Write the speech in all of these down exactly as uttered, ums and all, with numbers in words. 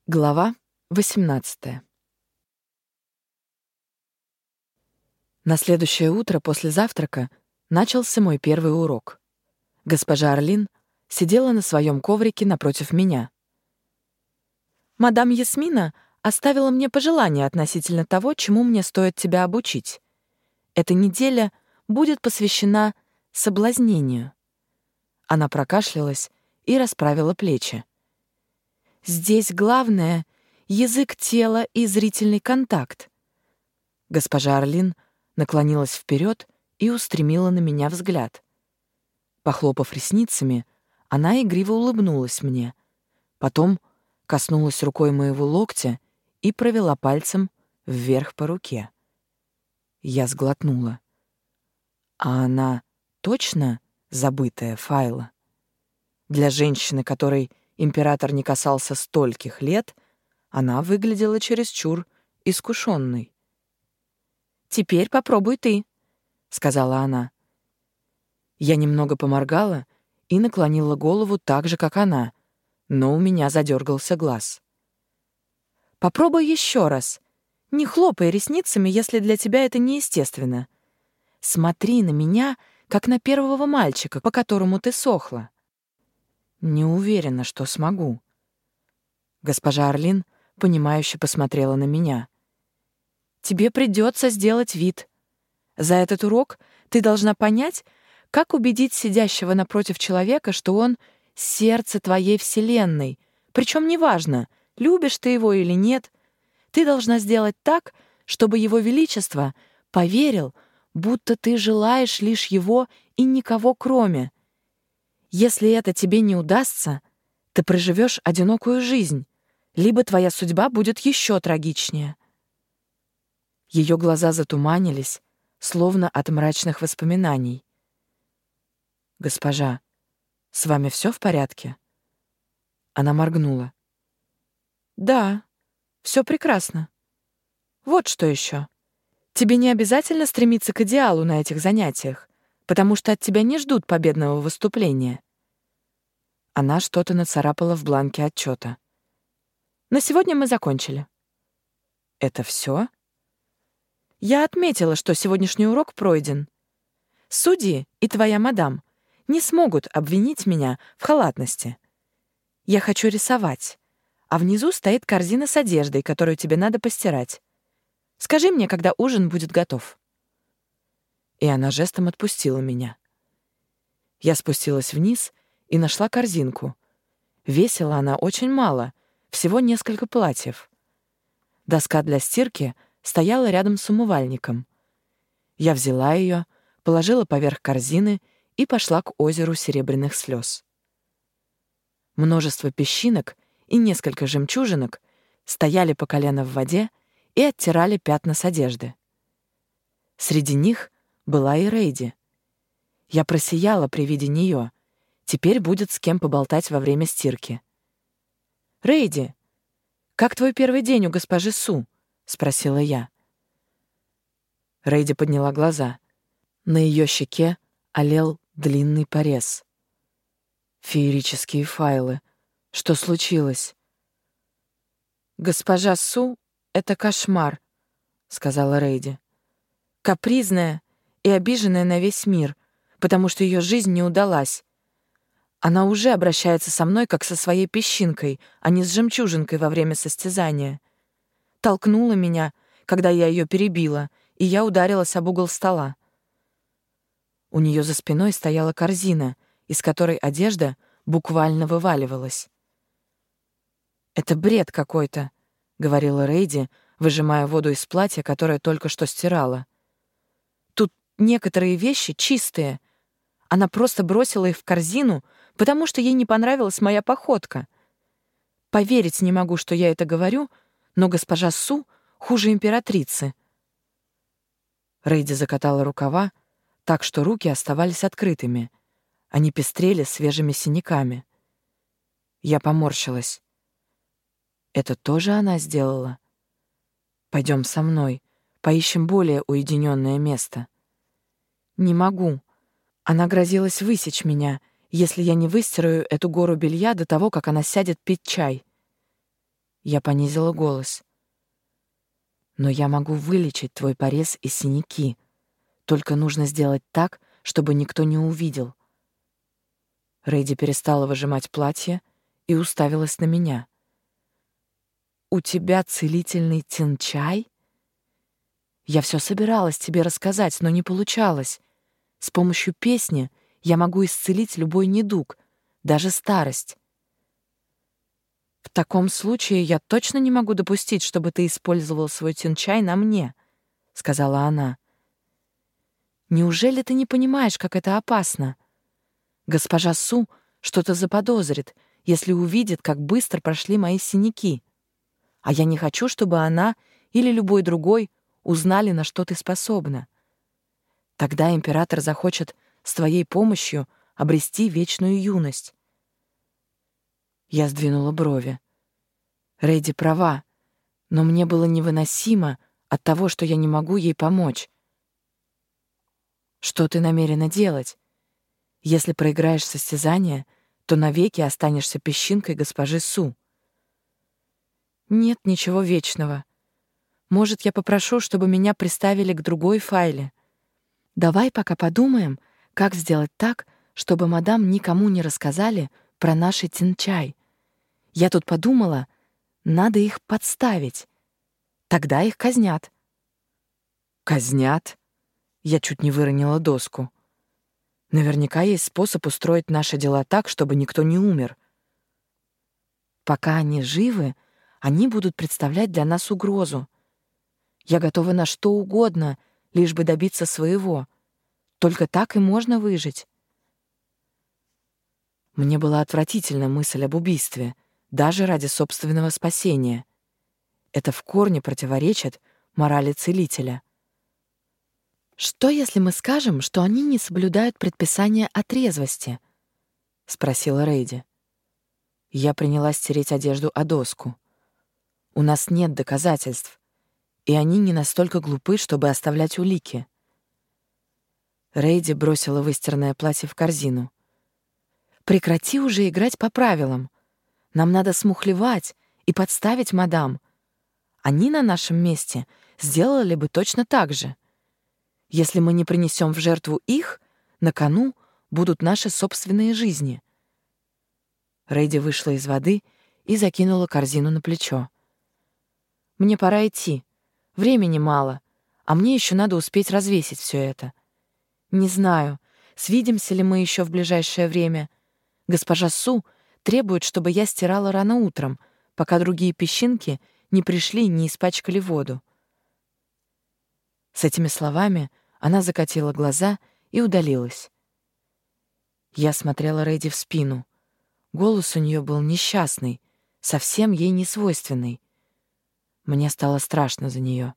Глава восемнадцатая. На следующее утро после завтрака начался мой первый урок. Госпожа Орлин сидела на своем коврике напротив меня. «Мадам Ясмина оставила мне пожелание относительно того, чему мне стоит тебя обучить. Эта неделя будет посвящена соблазнению». Она прокашлялась и расправила плечи. «Здесь главное — язык тела и зрительный контакт». Госпожа Орлин наклонилась вперед и устремила на меня взгляд. Похлопав ресницами, она игриво улыбнулась мне, потом коснулась рукой моего локтя и провела пальцем вверх по руке. Я сглотнула. А она точно забытая Файла? Для женщины, которой император не касался стольких лет, она выглядела чересчур искушенной. «Теперь попробуй ты», — сказала она. Я немного поморгала и наклонила голову так же, как она, но у меня задергался глаз. «Попробуй еще раз. Не хлопай ресницами, если для тебя это неестественно. Смотри на меня, как на первого мальчика, по которому ты сохла». «Не уверена, что смогу». Госпожа Орлин, понимающе посмотрела на меня. «Тебе придется сделать вид. За этот урок ты должна понять, как убедить сидящего напротив человека, что он — сердце твоей вселенной. Причем неважно, любишь ты его или нет. Ты должна сделать так, чтобы его величество поверил, будто ты желаешь лишь его и никого кроме. Если это тебе не удастся, ты проживешь одинокую жизнь, либо твоя судьба будет еще трагичнее». Ее глаза затуманились, словно от мрачных воспоминаний. «Госпожа, с вами все в порядке?» Она моргнула. «Да, все прекрасно. Вот что еще. Тебе не обязательно стремиться к идеалу на этих занятиях, потому что от тебя не ждут победного выступления». Она что-то нацарапала в бланке отчета. «На сегодня мы закончили». «Это все?» «Я отметила, что сегодняшний урок пройден. Судьи и твоя мадам не смогут обвинить меня в халатности. Я хочу рисовать, а внизу стоит корзина с одеждой, которую тебе надо постирать. Скажи мне, когда ужин будет готов». И она жестом отпустила меня. Я спустилась вниз и нашла корзинку. Весила она очень мало, всего несколько платьев. Доска для стирки стояла рядом с умывальником. Я взяла ее, положила поверх корзины и пошла к озеру серебряных слез. Множество песчинок и несколько жемчужинок стояли по колено в воде и оттирали пятна с одежды. Среди них была и Рейди. Я просияла при виде нее. Теперь будет с кем поболтать во время стирки. «Рейди, как твой первый день у госпожи Су?» — спросила я. Рейди подняла глаза. На ее щеке олел длинный порез. Феерические файлы. Что случилось? «Госпожа Су — это кошмар», — сказала Рейди. «Капризная и обиженная на весь мир, потому что ее жизнь не удалась. Она уже обращается со мной, как со своей песчинкой, а не с жемчужинкой во время состязания. Толкнула меня, когда я ее перебила, и я ударилась об угол стола. У нее за спиной стояла корзина, из которой одежда буквально вываливалась. «Это бред какой-то», — говорила Рейди, выжимая воду из платья, которое только что стирала. «Тут некоторые вещи чистые. Она просто бросила их в корзину, потому что ей не понравилась моя походка. Поверить не могу, что я это говорю, но госпожа Су хуже императрицы». Рейди закатала рукава, так что руки оставались открытыми. Они пестрели свежими синяками. Я поморщилась. «Это тоже она сделала? Пойдем со мной, поищем более уединенное место». «Не могу. Она грозилась высечь меня, если я не выстираю эту гору белья до того, как она сядет пить чай». Я понизила голос. «Но я могу вылечить твой порез и синяки. Только нужно сделать так, чтобы никто не увидел». Рейди перестала выжимать платье и уставилась на меня. «У тебя целительный тинчай? Я все собиралась тебе рассказать, но не получалось. С помощью песни я могу исцелить любой недуг, даже старость. В таком случае я точно не могу допустить, чтобы ты использовал свой тинчай на мне», — сказала она. «Неужели ты не понимаешь, как это опасно? Госпожа Су что-то заподозрит, если увидит, как быстро прошли мои синяки. А я не хочу, чтобы она или любой другой узнали, на что ты способна. Тогда император захочет с твоей помощью обрести вечную юность». Я сдвинула брови. Рейди права, но мне было невыносимо от того, что я не могу ей помочь. «Что ты намерена делать? Если проиграешь состязание, то навеки останешься песчинкой госпожи Су». «Нет ничего вечного. Может, я попрошу, чтобы меня приставили к другой файле. Давай пока подумаем, как сделать так, чтобы мадам никому не рассказали про наши тинчай. Я тут подумала, надо их подставить. Тогда их казнят». «Казнят?» Я чуть не выронила доску. «Наверняка есть способ устроить наши дела так, чтобы никто не умер». «Пока они живы, они будут представлять для нас угрозу. Я готова на что угодно, лишь бы добиться своего. Только так и можно выжить». Мне была отвратительна мысль об убийстве, даже ради собственного спасения. Это в корне противоречит морали целителя. «Что, если мы скажем, что они не соблюдают предписания о трезвости?» — спросила Рейди. Я принялась тереть одежду о доску. У нас нет доказательств, и они не настолько глупы, чтобы оставлять улики. Рейди бросила выстиранное платье в корзину. «Прекрати уже играть по правилам. Нам надо смухлевать и подставить мадам. Они на нашем месте сделали бы точно так же. Если мы не принесем в жертву их, на кону будут наши собственные жизни». Рейди вышла из воды и закинула корзину на плечо. «Мне пора идти. Времени мало, а мне еще надо успеть развесить все это. Не знаю, свидимся ли мы еще в ближайшее время. Госпожа Су требует, чтобы я стирала рано утром, пока другие песчинки не пришли и не испачкали воду». С этими словами она закатила глаза и удалилась. Я смотрела Рейди в спину. Голос у нее был несчастный, совсем ей не свойственный. Мне стало страшно за нее.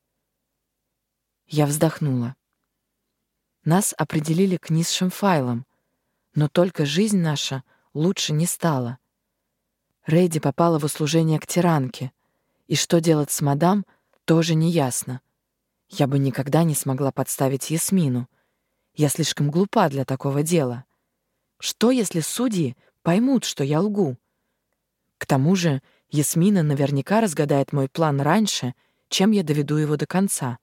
Я вздохнула. Нас определили к низшим файлам, но только жизнь наша лучше не стала. Рейди попала в услужение к тиранке, и что делать с мадам, тоже неясно. Я бы никогда не смогла подставить Ясмину. Я слишком глупа для такого дела. Что, если судьи поймут, что я лгу? К тому же Ясмина наверняка разгадает мой план раньше, чем я доведу его до конца.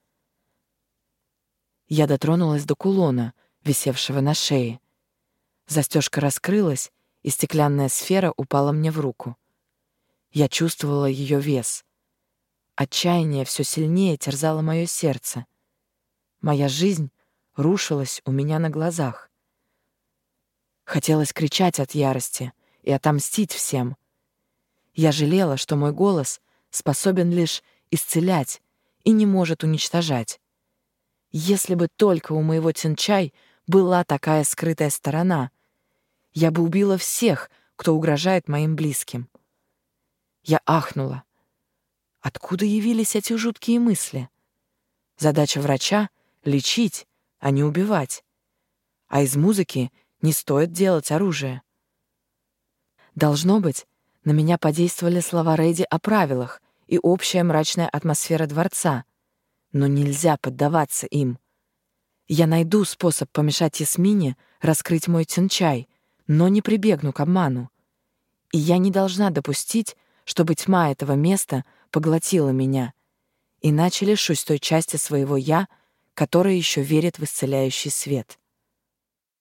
Я дотронулась до кулона, висевшего на шее. Застежка раскрылась, и стеклянная сфера упала мне в руку. Я чувствовала ее вес. Отчаяние все сильнее терзало мое сердце. Моя жизнь рушилась у меня на глазах. Хотелось кричать от ярости и отомстить всем. Я жалела, что мой голос способен лишь исцелять и не может уничтожать. Если бы только у моего тинчай была такая скрытая сторона, я бы убила всех, кто угрожает моим близким. Я ахнула. Откуда явились эти жуткие мысли? Задача врача — лечить, а не убивать. А из музыки не стоит делать оружие. Должно быть, на меня подействовали слова Рейди о правилах и общая мрачная атмосфера дворца, но нельзя поддаваться им. Я найду способ помешать Ясмине раскрыть мой тинчай, но не прибегну к обману. И я не должна допустить, чтобы тьма этого места поглотила меня, иначе лишусь той части своего «я», которая еще верит в исцеляющий свет.